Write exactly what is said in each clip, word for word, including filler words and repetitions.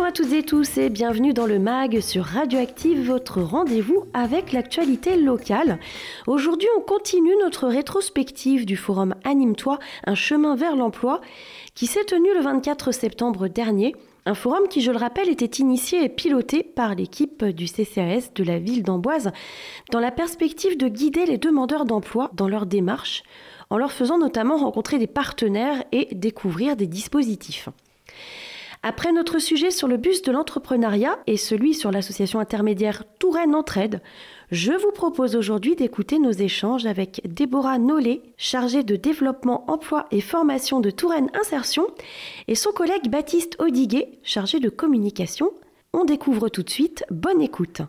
à toutes et tous et bienvenue dans le MAG sur Radioactive, votre rendez-vous avec l'actualité locale. Aujourd'hui, on continue notre rétrospective du forum Anime-toi, un chemin vers l'emploi, qui s'est tenu le vingt-quatre septembre dernier. Un forum qui, je le rappelle, était initié et piloté par l'équipe du C C A S de la ville d'Amboise dans la perspective de guider les demandeurs d'emploi dans leur démarche, en leur faisant notamment rencontrer des partenaires et découvrir des dispositifs. Après notre sujet sur le bus de l'entrepreneuriat et celui sur l'association intermédiaire Touraine Entraide, je vous propose aujourd'hui d'écouter nos échanges avec Déborah Nollet, chargée de développement, emploi et formation de Touraine Insertion, et son collègue Baptiste Audiguet, chargé de communication. On découvre tout de suite. Bonne écoute.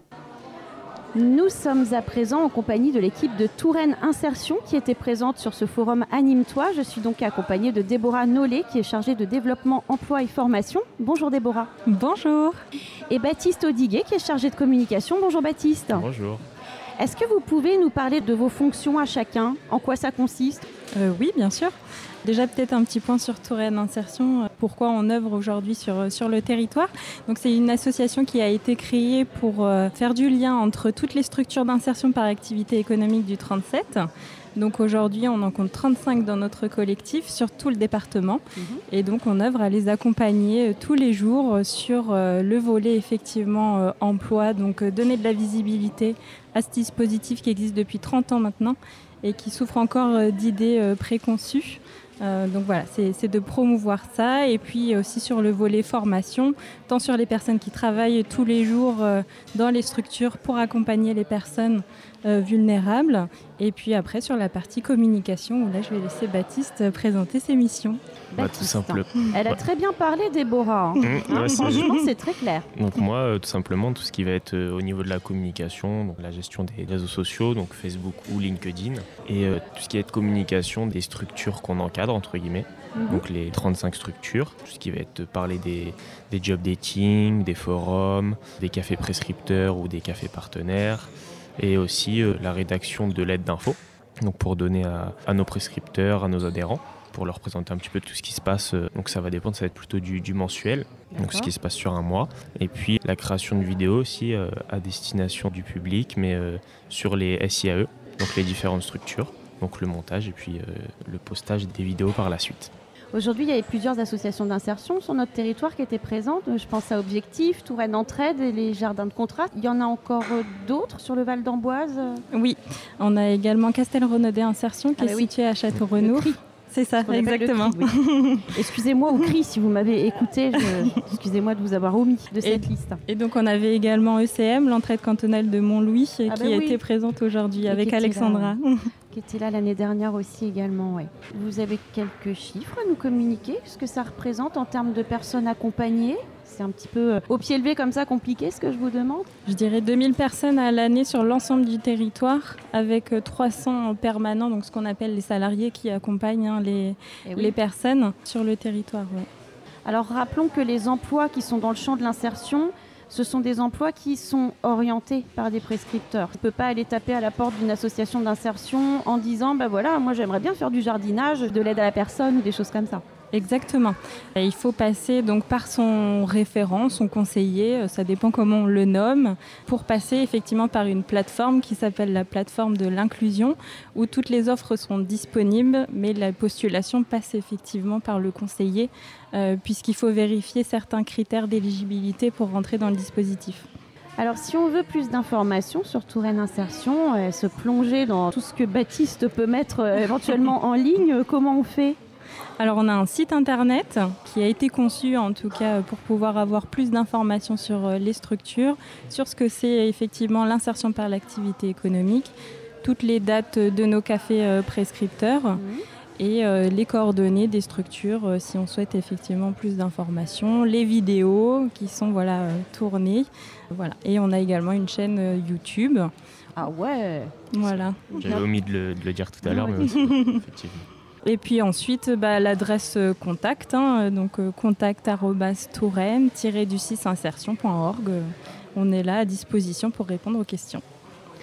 Nous sommes à présent en compagnie de l'équipe de Touraine Insertion qui était présente sur ce forum Anime-toi. Je suis donc accompagnée de Déborah Nollet qui est chargée de développement, emploi et formation. Bonjour Déborah. Bonjour. Et Baptiste Audiguet qui est chargé de communication. Bonjour Baptiste. Bonjour. Est-ce que vous pouvez nous parler de vos fonctions à chacun ? En quoi ça consiste ? euh, Oui, bien sûr. Déjà peut-être un petit point sur Touraine Insertion, pourquoi on œuvre aujourd'hui sur, sur le territoire. Donc c'est une association qui a été créée pour euh, faire du lien entre toutes les structures d'insertion par activité économique du trente-sept. Donc aujourd'hui on en compte trente-cinq dans notre collectif sur tout le département. Mmh. Et donc on œuvre à les accompagner euh, tous les jours euh, sur euh, le volet effectivement euh, emploi, donc euh, donner de la visibilité à ce dispositif qui existe depuis trente ans maintenant et qui souffre encore euh, d'idées euh, préconçues. Euh, donc voilà, c'est, c'est de promouvoir ça et puis aussi sur le volet formation, tant sur les personnes qui travaillent tous les jours euh, dans les structures pour accompagner les personnes euh, vulnérables et puis après sur la partie communication où là je vais laisser Baptiste présenter ses missions. Bah, tout simplement. Elle a très bien parlé Déborah. Mmh, hein, ouais, franchement c'est très clair. Donc moi euh, tout simplement tout ce qui va être euh, au niveau de la communication, donc la gestion des réseaux sociaux, donc Facebook ou LinkedIn et euh, tout ce qui va être communication des structures qu'on encadre entre guillemets, mmh. donc les trente-cinq structures, tout ce qui va être parler des, des job dating, des forums, des cafés prescripteurs ou des cafés partenaires et aussi euh, la rédaction de lettres d'info, donc pour donner à, à nos prescripteurs, à nos adhérents, pour leur présenter un petit peu tout ce qui se passe. Donc ça va dépendre, ça va être plutôt du, du mensuel, D'accord. donc ce qui se passe sur un mois. Et puis la création de vidéos aussi euh, à destination du public, mais euh, sur les S I A E, donc les différentes structures. Donc le montage et puis euh, le postage des vidéos par la suite. Aujourd'hui, il y avait plusieurs associations d'insertion sur notre territoire qui étaient présentes. Je pense à Objectif, Touraine Entraide et les Jardins de Contraste. Il y en a encore d'autres sur le Val d'Amboise ? Oui, on a également Castelrenaudet Insertion qui ah est bah oui. situé à Château-Renaud. C'est ça, exactement. Cri, oui. Excusez-moi au cri si vous m'avez écouté, je... excusez-moi de vous avoir omis de cette et, liste. Et donc on avait également E C M, l'entraide cantonale de Montlouis, ah qui bah oui. était présente aujourd'hui et avec Alexandra. Là, qui était là l'année dernière aussi également. Ouais. Vous avez quelques chiffres à nous communiquer, ce que ça représente en termes de personnes accompagnées ? C'est un petit peu euh, au pied levé comme ça compliqué ce que je vous demande. Je dirais deux mille personnes à l'année sur l'ensemble du territoire avec euh, trois cents permanents, donc ce qu'on appelle les salariés qui accompagnent hein, les, oui. les personnes sur le territoire. Ouais. Alors rappelons que les emplois qui sont dans le champ de l'insertion, ce sont des emplois qui sont orientés par des prescripteurs. On ne peut pas aller taper à la porte d'une association d'insertion en disant bah voilà, moi j'aimerais bien faire du jardinage, de l'aide à la personne ou des choses comme ça. Exactement. Et il faut passer donc par son référent, son conseiller, ça dépend comment on le nomme, pour passer effectivement par une plateforme qui s'appelle la plateforme de l'inclusion, où toutes les offres sont disponibles, mais la postulation passe effectivement par le conseiller, euh, puisqu'il faut vérifier certains critères d'éligibilité pour rentrer dans le dispositif. Alors, si on veut plus d'informations sur Touraine Insertion, euh, se plonger dans tout ce que Baptiste peut mettre euh, éventuellement en ligne, comment on fait ? Alors on a un site internet qui a été conçu en tout cas pour pouvoir avoir plus d'informations sur les structures, sur ce que c'est effectivement l'insertion par l'activité économique, toutes les dates de nos cafés prescripteurs mmh. et euh, les coordonnées des structures euh, si on souhaite effectivement plus d'informations, les vidéos qui sont voilà, euh, tournées. Voilà. Et on a également une chaîne euh, YouTube. Ah ouais. Voilà. J'avais omis de le, de le dire tout à l'heure, mais aussi, effectivement. Et puis ensuite, bah, l'adresse euh, contact, hein, donc euh, contact arobase touraine tiret du six insertion point org. Euh, on est là à disposition pour répondre aux questions.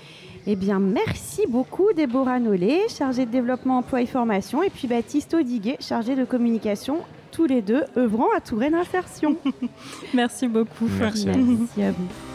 Eh bien, merci beaucoup Déborah Nollet, chargée de développement, emploi et formation, et puis Baptiste Audiguet, chargé de communication, tous les deux œuvrant à Touraine Insertion. Merci beaucoup. Merci. Merci à vous.